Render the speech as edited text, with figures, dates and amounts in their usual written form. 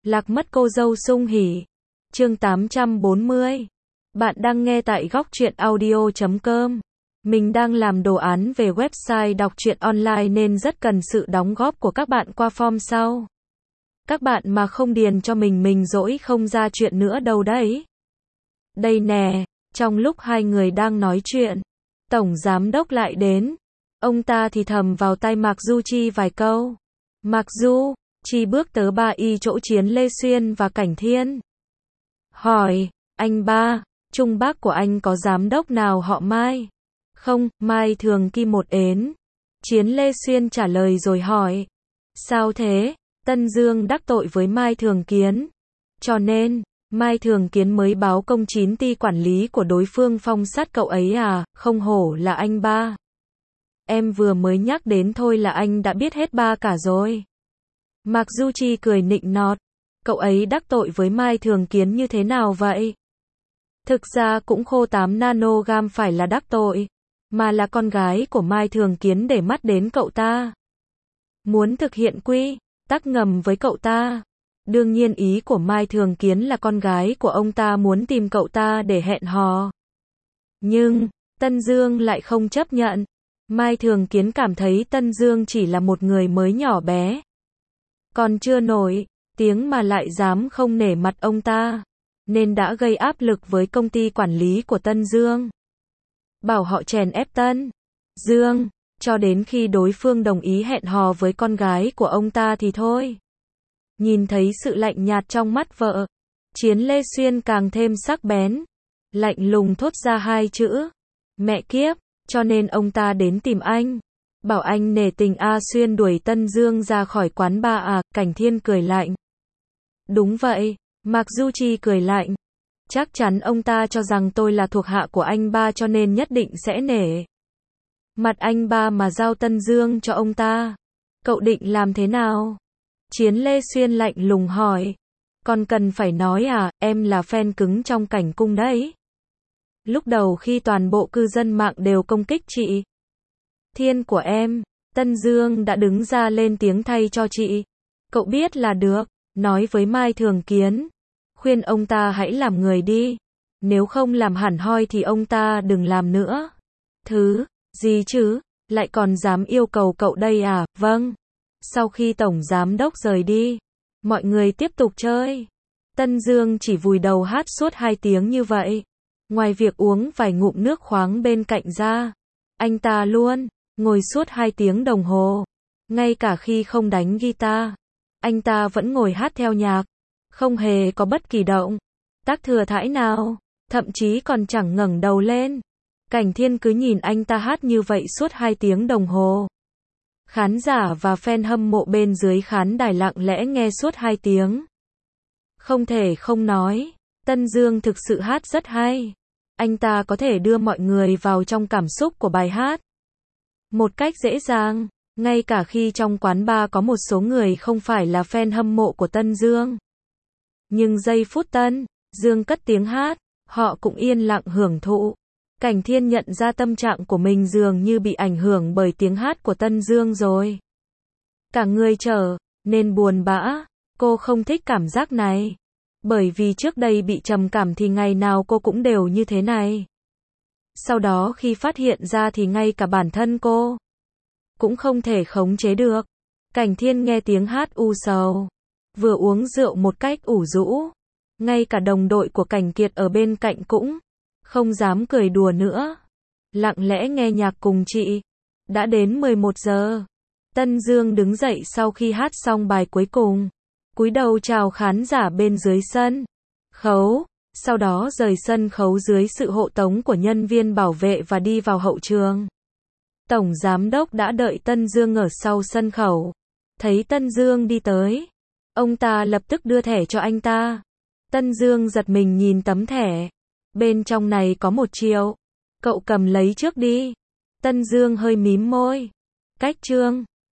Lạc mất cô dâu sung hỉ. Chương 840. Bạn đang nghe tại góc truyện audio.com. Mình đang làm đồ án về website đọc truyện online nên rất cần sự đóng góp của các bạn qua form sau. Các bạn mà không điền cho mình dỗi không ra chuyện nữa đâu đấy. Đây nè, trong lúc hai người đang nói chuyện, Tổng Giám Đốc lại đến. Ông ta thì thầm vào tai Mạc Du Chi vài câu. Mạc Du Chi bước tới ba y chỗ Chiến Lê Xuyên và Cảnh Thiên. Hỏi, anh ba, Trung Bắc của anh có giám đốc nào họ Mai? Không, Mai Thường Kỳ một ến. Chiến Lê Xuyên trả lời rồi hỏi. Sao thế? Tân Dương đắc tội với Mai Thường Kiến. Cho nên, Mai Thường Kiến mới báo công 9 ty quản lý của đối phương phong sát cậu ấy à, không hổ là anh ba. Em vừa mới nhắc đến thôi là anh đã biết hết ba cả rồi. Mạc Du Chi cười nịnh nọt. Cậu ấy đắc tội với Mai Thường Kiến như thế nào vậy? Thực ra cũng khô 8 nanogam phải là đắc tội, mà là con gái của Mai Thường Kiến để mắt đến cậu ta. Muốn thực hiện quy tắc ngầm với cậu ta. Đương nhiên ý của Mai Thường Kiến là con gái của ông ta muốn tìm cậu ta để hẹn hò. Nhưng, Tân Dương lại không chấp nhận. Mai Thường Kiến cảm thấy Tân Dương chỉ là một người mới nhỏ bé. Còn chưa nổi tiếng mà lại dám không nể mặt ông ta. Nên đã gây áp lực với công ty quản lý của Tân Dương. Bảo họ chèn ép Tân Dương, cho đến khi đối phương đồng ý hẹn hò với con gái của ông ta thì thôi. Nhìn thấy sự lạnh nhạt trong mắt vợ, Chiến Lê Xuyên càng thêm sắc bén. Lạnh lùng thốt ra hai chữ. Mẹ kiếp, cho nên ông ta đến tìm anh. Bảo anh nể tình A Xuyên đuổi Tân Dương ra khỏi quán bar à, Cảnh Thiên cười lạnh. Đúng vậy, Mạc Du Chi cười lạnh. Chắc chắn ông ta cho rằng tôi là thuộc hạ của anh ba cho nên nhất định sẽ nể mặt anh ba mà giao Tân Dương cho ông ta. Cậu định làm thế nào? Chiến Lê Xuyên lạnh lùng hỏi. Còn cần phải nói à, em là fan cứng trong Cảnh Cung đấy. Lúc đầu khi toàn bộ cư dân mạng đều công kích chị Thiên của em, Tân Dương đã đứng ra lên tiếng thay cho chị. Cậu biết là được, nói với Mai Thường Kiến. Khuyên ông ta hãy làm người đi. Nếu không làm hẳn hoi thì ông ta đừng làm nữa. Thứ gì chứ, lại còn dám yêu cầu cậu đây à? Vâng. Sau khi Tổng Giám Đốc rời đi, mọi người tiếp tục chơi. Tân Dương chỉ vùi đầu hát suốt 2 tiếng như vậy. Ngoài việc uống vài ngụm nước khoáng bên cạnh ra, anh ta luôn ngồi suốt 2 tiếng đồng hồ. Ngay cả khi không đánh guitar, anh ta vẫn ngồi hát theo nhạc. Không hề có bất kỳ động tác thừa thãi nào, thậm chí còn chẳng ngẩng đầu lên. Cảnh Thiên cứ nhìn anh ta hát như vậy suốt 2 tiếng đồng hồ. Khán giả và fan hâm mộ bên dưới khán đài lặng lẽ nghe suốt 2 tiếng. Không thể không nói, Tân Dương thực sự hát rất hay. Anh ta có thể đưa mọi người vào trong cảm xúc của bài hát một cách dễ dàng, ngay cả khi trong quán bar có một số người không phải là fan hâm mộ của Tân Dương. Nhưng giây phút Tân Dương cất tiếng hát, họ cũng yên lặng hưởng thụ. Cảnh Thiên nhận ra tâm trạng của mình dường như bị ảnh hưởng bởi tiếng hát của Tân Dương rồi. Cả người trở nên buồn bã, cô không thích cảm giác này. Bởi vì trước đây bị trầm cảm thì ngày nào cô cũng đều như thế này. Sau đó khi phát hiện ra thì ngay cả bản thân cô cũng không thể khống chế được. Cảnh Thiên nghe tiếng hát u sầu, vừa uống rượu một cách ủ rũ. Ngay cả đồng đội của Cảnh Kiệt ở bên cạnh cũng không dám cười đùa nữa. Lặng lẽ nghe nhạc cùng chị. Đã đến 11 giờ. Tân Dương đứng dậy sau khi hát xong bài cuối cùng. Cúi đầu chào khán giả bên dưới sân khấu. Sau đó rời sân khấu dưới sự hộ tống của nhân viên bảo vệ và đi vào hậu trường. Tổng Giám Đốc đã đợi Tân Dương ở sau sân khấu. Thấy Tân Dương đi tới, ông ta lập tức đưa thẻ cho anh ta. Tân Dương giật mình nhìn tấm thẻ. Bên trong này có 1 triệu. Cậu cầm lấy trước đi. Tân Dương hơi mím môi. Cách chương